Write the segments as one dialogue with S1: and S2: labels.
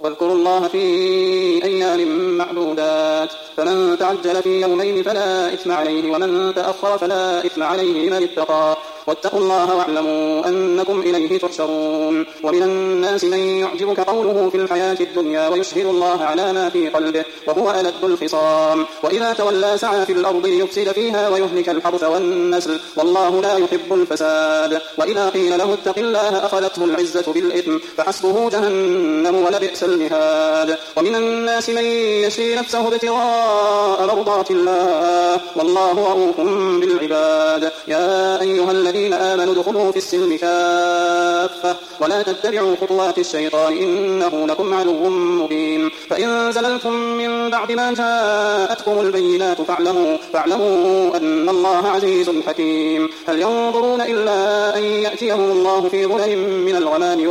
S1: واذكروا الله في أيام معدودات فمن تعجل في يومين فلا إثم عليه ومن تأخر فلا إثم عليه لمن اتقى واتقوا الله واعلموا أنكم إليه تحشرون. ومن الناس من يعجبك قوله في الحياة الدنيا ويشهد الله على ما في قلبه وهو ألد الخصام وإذا تولى سعى في الأرض ليفسد فيها ويهلك الحرث والنسل والله لا يحب الفساد. وإذا قيل له اتق الله أخذته العزة بالإثم فحسبه جهنم ولبئس المهاد. ومن الناس من يشري نفسه ابتغاء مرضات الله والله رؤوف بالعباد. يا أيها الذين آمنوا ادخلوا في السلم كافة ولا تتبعوا خطوات الشيطان إنه لكم عدو مبين. فإن زللتم من بعد ما جاءتكم البينات فاعلموا أن الله عزيز حكيم. هل ينظرون إلا أن يأتيهم الله في ظلل من الغمام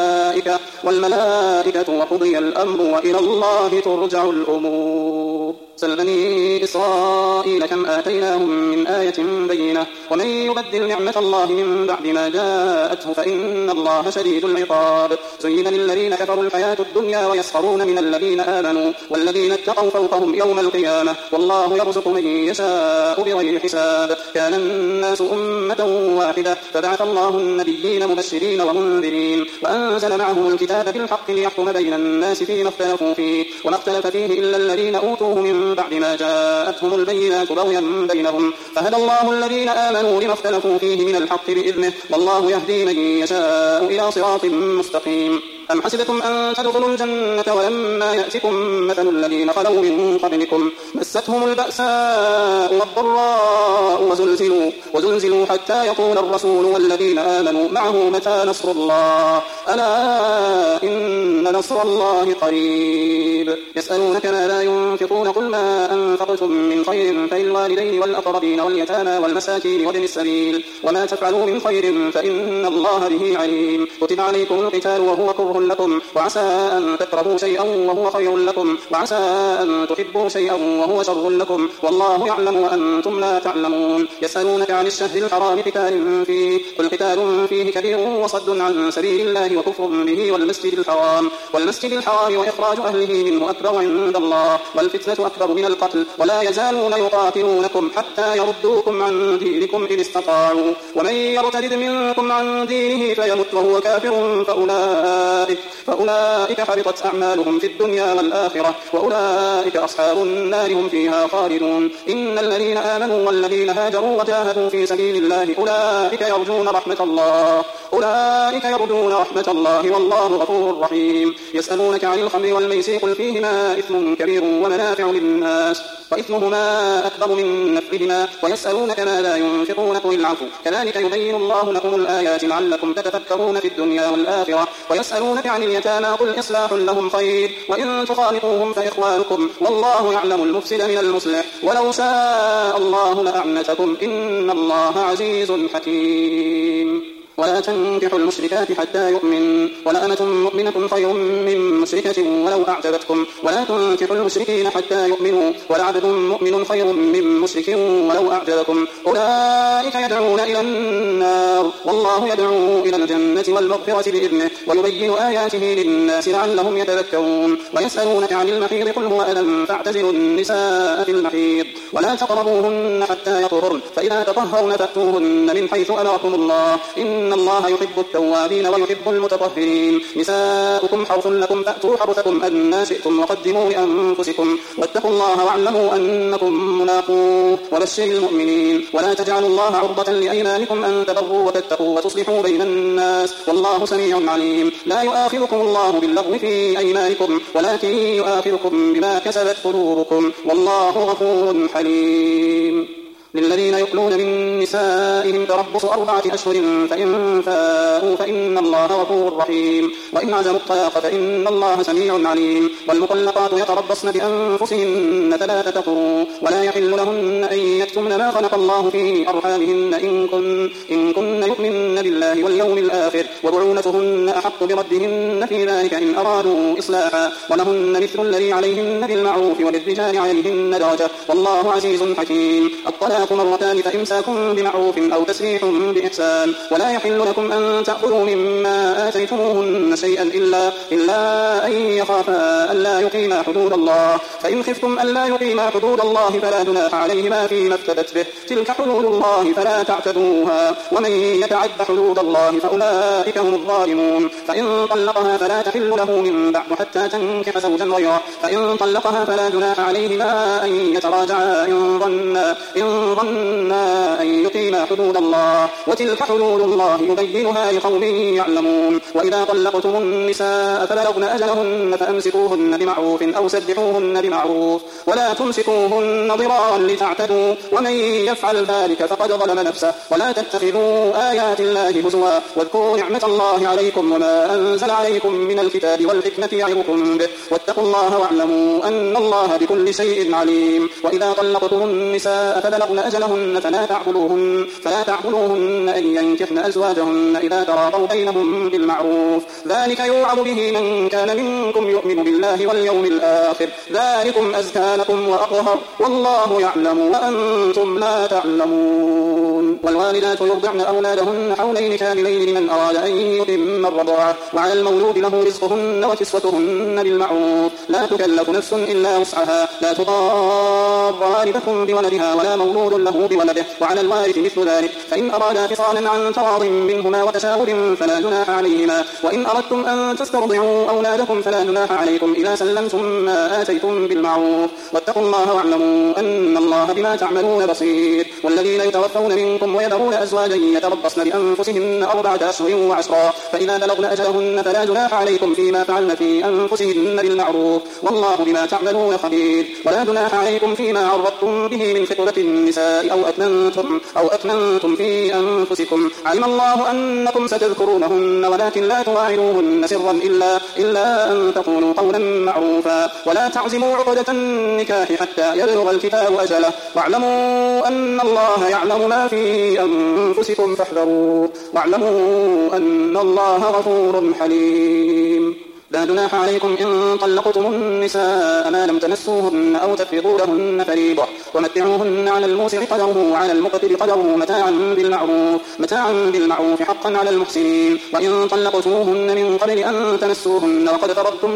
S1: والملائكة وقضي الأمر وإلى الله ترجع الأمور. سل بني إسرائيل كم آتيناهم من آية بينة ومن يبدل نعمة الله من بعد ما جاءته فإن الله شديد العقاب. زين للذين كفروا الحياة الدنيا ويسخرون من الذين آمنوا والذين اتقوا فوقهم يوم القيامة والله يرزق من يشاء بغير حساب. كان الناس أمة واحدة فبعث الله النبيين مبشرين ومنذرين وأنزل معهم الكتاب بالحق ليحكم بين الناس فيما اختلفوا فيه وما اختلف فيه إلا الذين أوتوه من بعد ما جاءتهم البينات بغيا بينهم فهدى الله الذين آمنوا لما اختلفوا فيه من الحق بإذنه والله يهدي من يشاء إلى صراط مستقيم. أم حسبتم أن تدخلوا الجنة ولما يأتكم مثل الذين خلوا من قبلكم مستهم البأساء والضراء وزلزلوا حتى يقول الرسول والذين آمنوا معه متى نصر الله ألا إن نصر الله قريب. يسألونك ماذا ينفقون قل ما أنفقتم من خير فللوالدين والأقربين واليتامى والمساكين وابن السبيل وما تفعلوا من خير فإن الله به عليم. كتب عليكم القتال وهو كره لكم وعسى أن تكرهوا شيئا وهو خير لكم وعسى أن تحبوا شيئا وهو شر لكم والله يعلم وأنتم لا تعلمون. يسألونك عن الشهر الحرام قتال فيه قل قتال فيه كبير وصد عن سبيل الله وكفر به والمسجد الحرام وإخراج أهله منه أكبر عند الله والفتنة أكبر من القتل ولا يزالون يقاتلونكم حتى يردوكم عن دينكم إن استطاعوا ومن يرتد منكم عن دينه فيمت وهو كافر فأولئك حبطت أعمالهم في الدنيا والآخرة وأولئك أصحاب النار هم فيها خالدون. إن الذين آمنوا والذين هاجروا وجاهدوا في سبيل الله أولئك يرجون رحمة الله والله غفور رحيم. يسألونك عن الخمر والميسر قل فيهما إثم كبير ومنافع للناس وإثمهما أكبر من نفعهما ويسألونك ماذا ينفقون قل العفو كذلك يبين الله لكم الآيات لعلكم تتفكرون في الدنيا والآخرة. ويسألونك عن اليتامى قل إصلاح لهم خير وإن تخالطوهم فإخوانكم والله يعلم المفسد من المصلح ولو شاء الله لأعنتكم إن الله عزيز حكيم. ولا تنكحوا المشركات حتى يؤمن ولأمة مؤمنة خير من مشركة ولو أعجبتكم ولا تنكحوا المشركين حتى يؤمنوا ولعبد مؤمن خير من مشرك ولو أعجبكم أولئك يدعون إلى النار والله يدعو إلى الجنة والمغفرة بإذنه ويبين آياته للناس لعلهم يتذكرون. ويسألونك عن المحيض قل هو أذى فاعتزلوا النساء في المحيض ولا تقربوهن حتى يطهرن فإذا تطهرن فأتوهن من حيث أمركم الله إن الله يحب التوابين ويحب المتطهرين. نساؤكم حرث لكم فأتوا حرثكم أن شئتم وقدموا لأنفسكم واتقوا الله واعلموا أنكم ملاقوه وبشر المؤمنين. ولا تجعلوا الله عرضة لأيمانكم أن تبروا وتتقوا وتصلحوا بين الناس والله سميع عليم. لا يؤاخذكم الله باللغو في أيمانكم ولكن يؤاخذكم بما كسبت قلوبكم والله غفور حليم. للذين يؤلون من نسائهم تربص 4 أشهر فإن فاءوا فإن الله غفور رحيم وإن عزموا الطلاق فإن الله سميع عليم. والمطلقات يتربصن بأنفسهن 3 قروء ولا يحل لهن أن يكتمن ما خلق الله في أرحامهن إن كن يؤمن بالله واليوم الآخر وبعولتهن أحق بردهن في ذلك إن أرادوا إصلاحا ولهن مثل الذي عليهن بالمعروف وللرجال عليهن درجة والله عزيز حكيم. الطلاق الطلاق مرتان فإمساك بمعروف أو تسريح بإحسان ولا يحل لكم أن تأخذوا مما آتيتموهن شيئا إلا أن يخافا ألا يقيما حدود الله فإن خفتم ألا يقيما حدود الله فلا جناح عليهما فيما افتدت به تلك حدود الله فلا تعتدوها ومن يتعد حدود الله فأولئك هم الظالمون فإن طلقها فلا تحل له من بعد حتى تنكح زوجا غيره فإن طلقها فلا جناح عليهما أن يتراجعا إن ظنا أن يقيما حدود الله وتلك حدود الله يبينها لقوم يعلمون وإذا طلقتم النساء فبلغن أجلهن فأمسكوهن بمعروف أو سرحوهن بمعروف ولا تمسكوهن ضرارا لتعتدوا ومن يفعل ذلك فقد ظلم نفسه ولا تتخذوا آيات الله هزوا واذكروا نعمة الله عليكم وما أنزل عليكم من الكتاب والحكمة يعظكم به واتقوا الله واعلموا أن الله بكل شيء عليم وإذا طلقتم النساء فبلغن أجلهن فلا تعقلوهن أن ينكحن أزواجهن إذا تراضوا بينهم بالمعروف ذلك يوعظ به من كان منكم يؤمن بالله واليوم الآخر ذلكم أزكى لكم وأطهر والله يعلم وأنتم لا تعلمون والوالدات يرضعن أولادهن حولين كاملين لمن أراد أن يتم الرضاعة وعلى المولود له رزقهن وكسوتهن بالمعروف لا تكلف نفس إلا وسعها لا تضار والدة بولدها ولا مولود له بولده وعلى الوارث مثل ذلك فإن أرادا فصالا عن تراض منهما وتشاور فلا جناح عليهما وإن أردتم أن تسترضعوا أولادكم فلا جناح عليكم إذا سلمتم ما آتيتم بالمعروف واتقوا الله واعلموا أن الله بما تعملون بصير والذين يتوفون منكم ويذرون أزواجا يتربصن بأنفسهن 4 أشهر وعشرا فإذا بلغن أجلهن فلا جناح عليكم فيما فعلن في أنفسهن بالمعروف والله بما تعملون خبير ولا جناح عليكم فيما عرضتم به من خطبة النساء أو أكننتم في أنفسكم علم الله أنكم ستذكرونهن ولكن لا تواعدوهن سرا إلا أن تقولوا قولا معروفا ولا تعزموا عقدة النكاح حتى يبلغ الكتاب أجله واعلموا أن الله يعلم ما في أنفسكم فاحذروه واعلموا أن الله غفور حليم لا جناح عليكم إن طلقتم النساء ما لم تمسوهن أو تفرضوا لهن فريضة ومتعوهن على الموسع قدره وعلى المقتر قدره متاعا بالمعروف حقا على المحسنين وإن طلقتموهن من قبل أن تمسوهن وقد فرضتم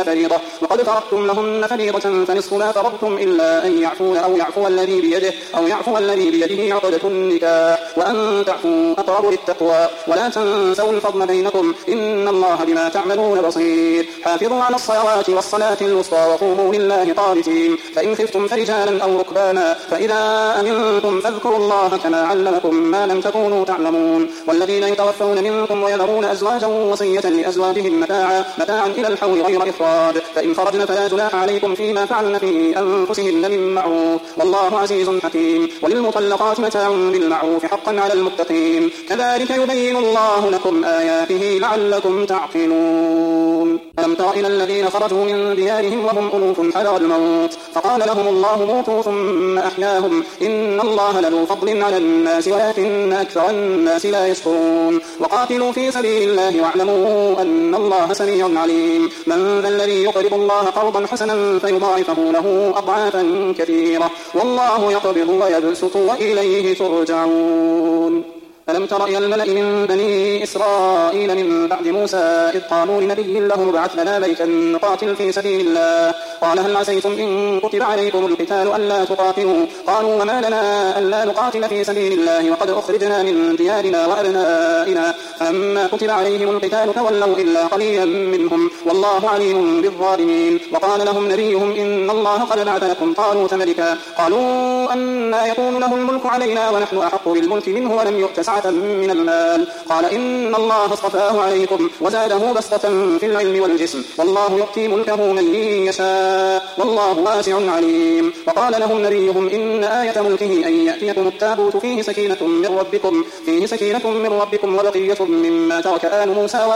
S1: لهن فريضة فنصف ما فرضتم إلا أن يعفون أو يعفو الذي بيده عقدة النكاح وأن تعفوا أقرب للتقوى ولا تنسوا الفضل بينكم إن الله بما تعملون بصير حافظوا على الصلوات والصلاة الوسطى وقوموا لله قانتين فإن خفتم فرجالا أو ركبانا فإذا أمنتم فاذكروا الله كما علمكم ما لم تكونوا تعلمون والذين يتوفون منكم ويذرون أزواجا وصية لأزواجهم متاعا إلى الحول غير إخراج فإن خرجن فلا جناح عليكم فيما فعلن في أنفسهن من معروف والله عزيز حكيم وللمطلقات متاع بالمعروف حقا على المتقين كذلك يبين الله لكم آياته لعلكم تعقلون ألم تر إلى الذين خرجوا من ديارهم وهم ألوف حذر الموت فقال لهم الله موتوا ثم أحياهم إن الله لذو فضل على الناس ولكن أكثر الناس لا يشكرون وقاتلوا في سبيل الله واعلموا أن الله سميع عليم من ذا الذي يقرض الله قرضا حسنا فيضاعفه له أضعافا كثيرة والله يقبض ويبسط وإليه ترجعون ألم تر إلى الملأ من بني إسرائيل من بعد موسى إذ قالوا لنبي له ابعث لنا ملكا نقاتل في سبيل الله قال هل عسيتم إن كتب عليكم القتال ألا تقاتلوا قالوا وما لنا ألا نقاتل في سبيل الله وقد أخرجنا من ديارنا وأبنائنا فلما كتب عليهم القتال تولوا إلا قليلا منهم والله عليم بالظالمين وقال لهم نبيهم إن الله قد بعث لكم طالوت ملكا قالوا أنى يكون له الملك علينا ونحن أحق بالملك منه ولم يؤت سعة من المال قال إن الله اصطفاه عليكم وزاده بسطة في العلم والجسم والله يؤتي ملكه من يشاء والله واسع عليم وقال لهم نبيهم إن آية ملكه أن يأتيكم التابوت فيه سكينة من ربكم وبقية مما ترك آل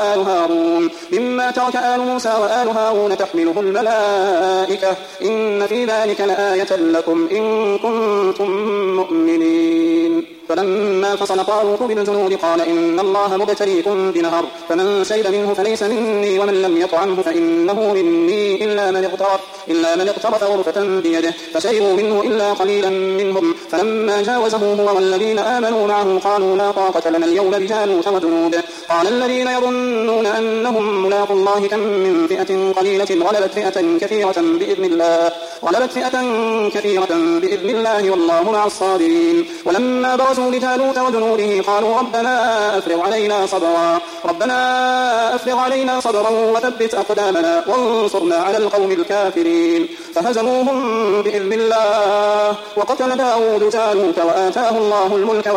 S1: موسى وآل هارون تحمله الملائكة إن في ذلك لآية لكم إن كنتم مؤمنين فلما فصل طالوت بالجنود قال إن الله مبتليكم بنهر فمن شرب منه فليس مني ومن لم يطعمه فإنه مني إلا من اغترف غرفة بيده فشربوا منه إلا قليلا منهم فلما جاوزه هو والذين آمنوا معه قالوا لا طاقة لنا اليوم بجالوت وجنوده قال الذين يظنون أنهم ملاقوا الله كم من فئة قليلة غلبت فئة كثيرة بإذن الله والله مع الصابرين ولما برزوا لجالوت وجنوده قالوا ربنا أفرغ علينا صبرا وثبت أقدامنا وانصرنا على القوم الكافرين فهزموهم بإذن الله وقتل داود جالوت وآتاه الله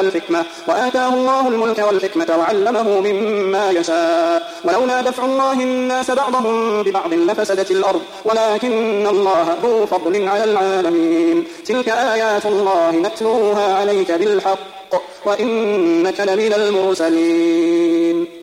S1: الملك والحكمة وعلمه مما يشاء ولولا دفع الله الناس بعضهم ببعض لفسدت الأرض ولكن الله ذو فضل على العالمين تلك آيات الله نتلوها عليك بالحق وإنك لمن المرسلين